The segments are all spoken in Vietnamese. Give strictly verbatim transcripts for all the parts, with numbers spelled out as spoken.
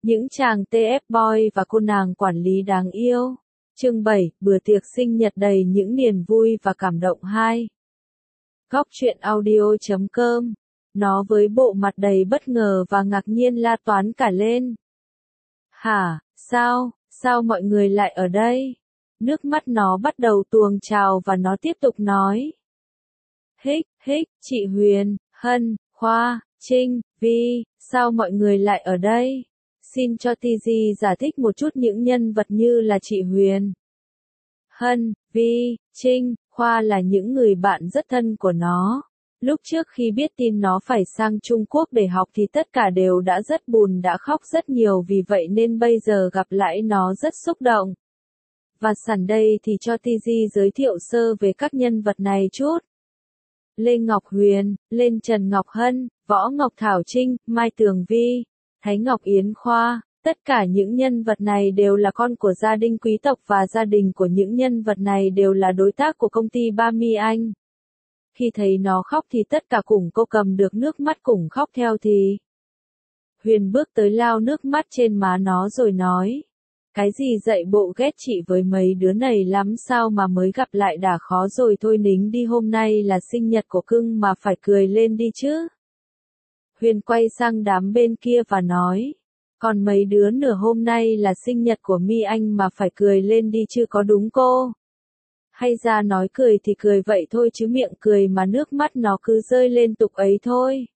Những chàng tê ép boy và cô nàng quản lý đáng yêu. Chương bảy, bữa tiệc sinh nhật đầy những niềm vui và cảm động hai. Góc truyện audio chấm com. Nó với bộ mặt đầy bất ngờ và ngạc nhiên la toán cả lên. Hả, sao, sao mọi người lại ở đây? Nước mắt nó bắt đầu tuồng trào và nó tiếp tục nói. Hích, hích, chị Huyền, Hân, Khoa, Trinh, Vi, sao mọi người lại ở đây? Xin cho tê giê giải thích một chút những nhân vật như là chị Huyền, Hân, Vi, Trinh, Khoa là những người bạn rất thân của nó. Lúc trước khi biết tin nó phải sang Trung Quốc để học thì tất cả đều đã rất buồn, đã khóc rất nhiều, vì vậy nên bây giờ gặp lại nó rất xúc động. Và sẵn đây thì cho tê giê giới thiệu sơ về các nhân vật này chút. Lê Ngọc Huyền, Lên Trần Ngọc Hân, Võ Ngọc Thảo Trinh, Mai Tường Vi, Thái Ngọc Yến Khoa, tất cả những nhân vật này đều là con của gia đình quý tộc và gia đình của những nhân vật này đều là đối tác của công ty Ba Mi Anh. Khi thấy nó khóc thì tất cả cùng cô cầm được nước mắt cùng khóc theo thì. Huyền bước tới lau nước mắt trên má nó rồi nói. Cái gì dạy bộ ghét chị với mấy đứa này lắm, sao mà mới gặp lại đã khó rồi, thôi nín đi, hôm nay là sinh nhật của cưng mà phải cười lên đi chứ. Huyền quay sang đám bên kia và nói. Còn mấy đứa nửa, hôm nay là sinh nhật của Mi Anh mà phải cười lên đi chứ có đúng cô? Hay ra nói cười thì cười vậy thôi chứ miệng cười mà nước mắt nó cứ rơi liên tục ấy thôi.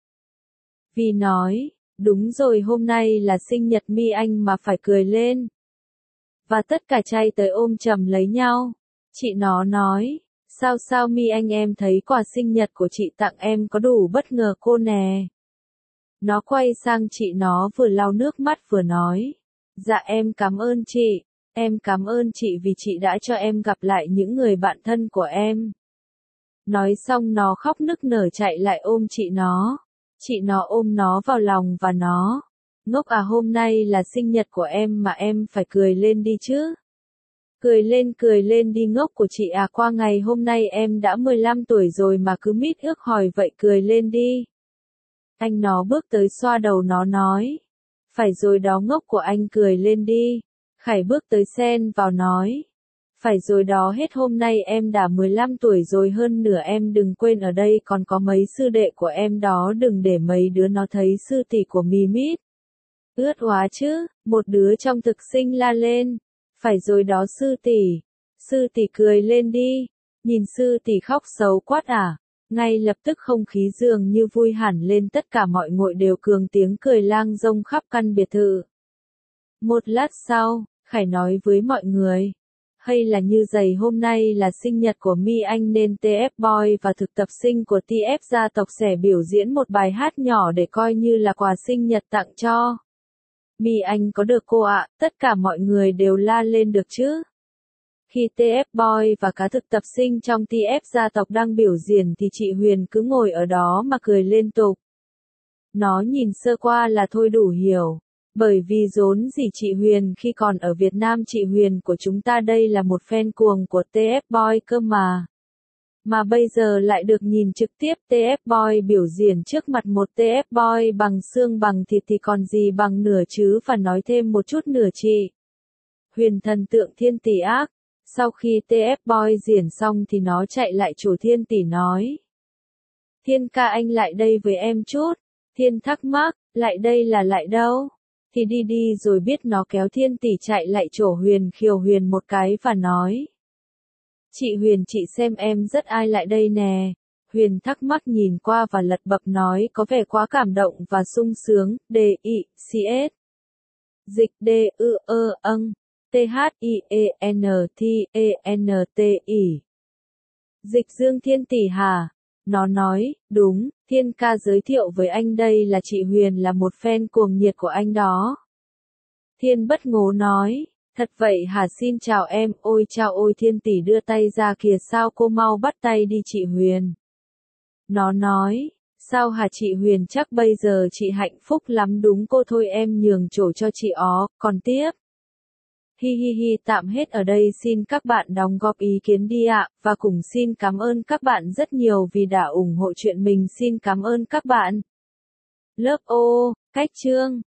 Vi nói, đúng rồi, hôm nay là sinh nhật Mi Anh mà phải cười lên. Và tất cả trai tới ôm chầm lấy nhau. Chị nó nói, sao sao Mi Anh, em thấy quà sinh nhật của chị tặng em có đủ bất ngờ cô nè. Nó quay sang chị nó vừa lau nước mắt vừa nói. Dạ em cảm ơn chị, em cảm ơn chị vì chị đã cho em gặp lại những người bạn thân của em. Nói xong nó khóc nức nở chạy lại ôm chị nó. Chị nó ôm nó vào lòng và nó. Ngốc à, hôm nay là sinh nhật của em mà em phải cười lên đi chứ. Cười lên cười lên đi ngốc của chị à, qua ngày hôm nay em đã mười lăm tuổi rồi mà cứ mít ước hỏi vậy, cười lên đi. Anh nó bước tới xoa đầu nó nói. Phải rồi đó ngốc của anh, cười lên đi. Khải bước tới xen vào nói. Phải rồi đó, hết hôm nay em đã mười lăm tuổi rồi, hơn nữa em đừng quên ở đây còn có mấy sư đệ của em đó, đừng để mấy đứa nó thấy sư tỷ của mì mít. Ướt quá chứ, một đứa trong thực sinh la lên. Phải rồi đó sư tỷ. Sư tỷ cười lên đi. Nhìn sư tỷ khóc xấu quát à. Ngay lập tức không khí dường như vui hẳn lên, tất cả mọi ngội đều cường tiếng cười lang rông khắp căn biệt thự. Một lát sau, Khải nói với mọi người. Hay là như giày, hôm nay là sinh nhật của Mi Anh nên tê ép Boy và thực tập sinh của tê ép gia tộc sẽ biểu diễn một bài hát nhỏ để coi như là quà sinh nhật tặng cho Mi Anh có được cô ạ, tất cả mọi người đều la lên được chứ. Khi tê ép Boy và cả thực tập sinh trong tê ép gia tộc đang biểu diễn thì chị Huyền cứ ngồi ở đó mà cười liên tục. Nó nhìn sơ qua là thôi đủ hiểu. Bởi vì vốn gì chị Huyền khi còn ở Việt Nam, chị Huyền của chúng ta đây là một fan cuồng của tê ép Boy cơ mà. Mà bây giờ lại được nhìn trực tiếp tê ép Boy biểu diễn trước mặt một tê ép Boy bằng xương bằng thịt thì còn gì bằng nửa chứ, và nói thêm một chút nữa, chị Huyền thần tượng thiên tỷ ác. Sau khi tê ép Boy diễn xong thì nó chạy lại chủ Thiên tỷ nói. Thiên ca, anh lại đây với em chút. Thiên thắc mắc, lại đây là lại đâu? Thì đi đi rồi biết. Nó kéo Thiên tỷ chạy lại chỗ Huyền, khiều Huyền một cái và nói. Chị Huyền, chị xem em rất ai lại đây nè. Huyền thắc mắc nhìn qua và lật bập nói, có vẻ quá cảm động và sung sướng. D I C S Dịch D ư ơ âng T H I E N T E N T I. Dịch Dương Thiên tỷ hả? Nó nói, đúng, Thiên ca giới thiệu với anh đây là chị Huyền, là một fan cuồng nhiệt của anh đó. Thiên bất ngờ nói, thật vậy hả, xin chào em, ôi chào ôi. Thiên tỷ đưa tay ra kìa, sao cô mau bắt tay đi chị Huyền. Nó nói, sao hả chị Huyền, chắc bây giờ chị hạnh phúc lắm đúng cô, thôi em nhường chỗ cho chị ó, còn tiếp. Hi hi hi, tạm hết ở đây, xin các bạn đóng góp ý kiến đi ạ, và cùng xin cảm ơn các bạn rất nhiều vì đã ủng hộ chuyện mình, xin cảm ơn các bạn. Lớp ô, cách chương.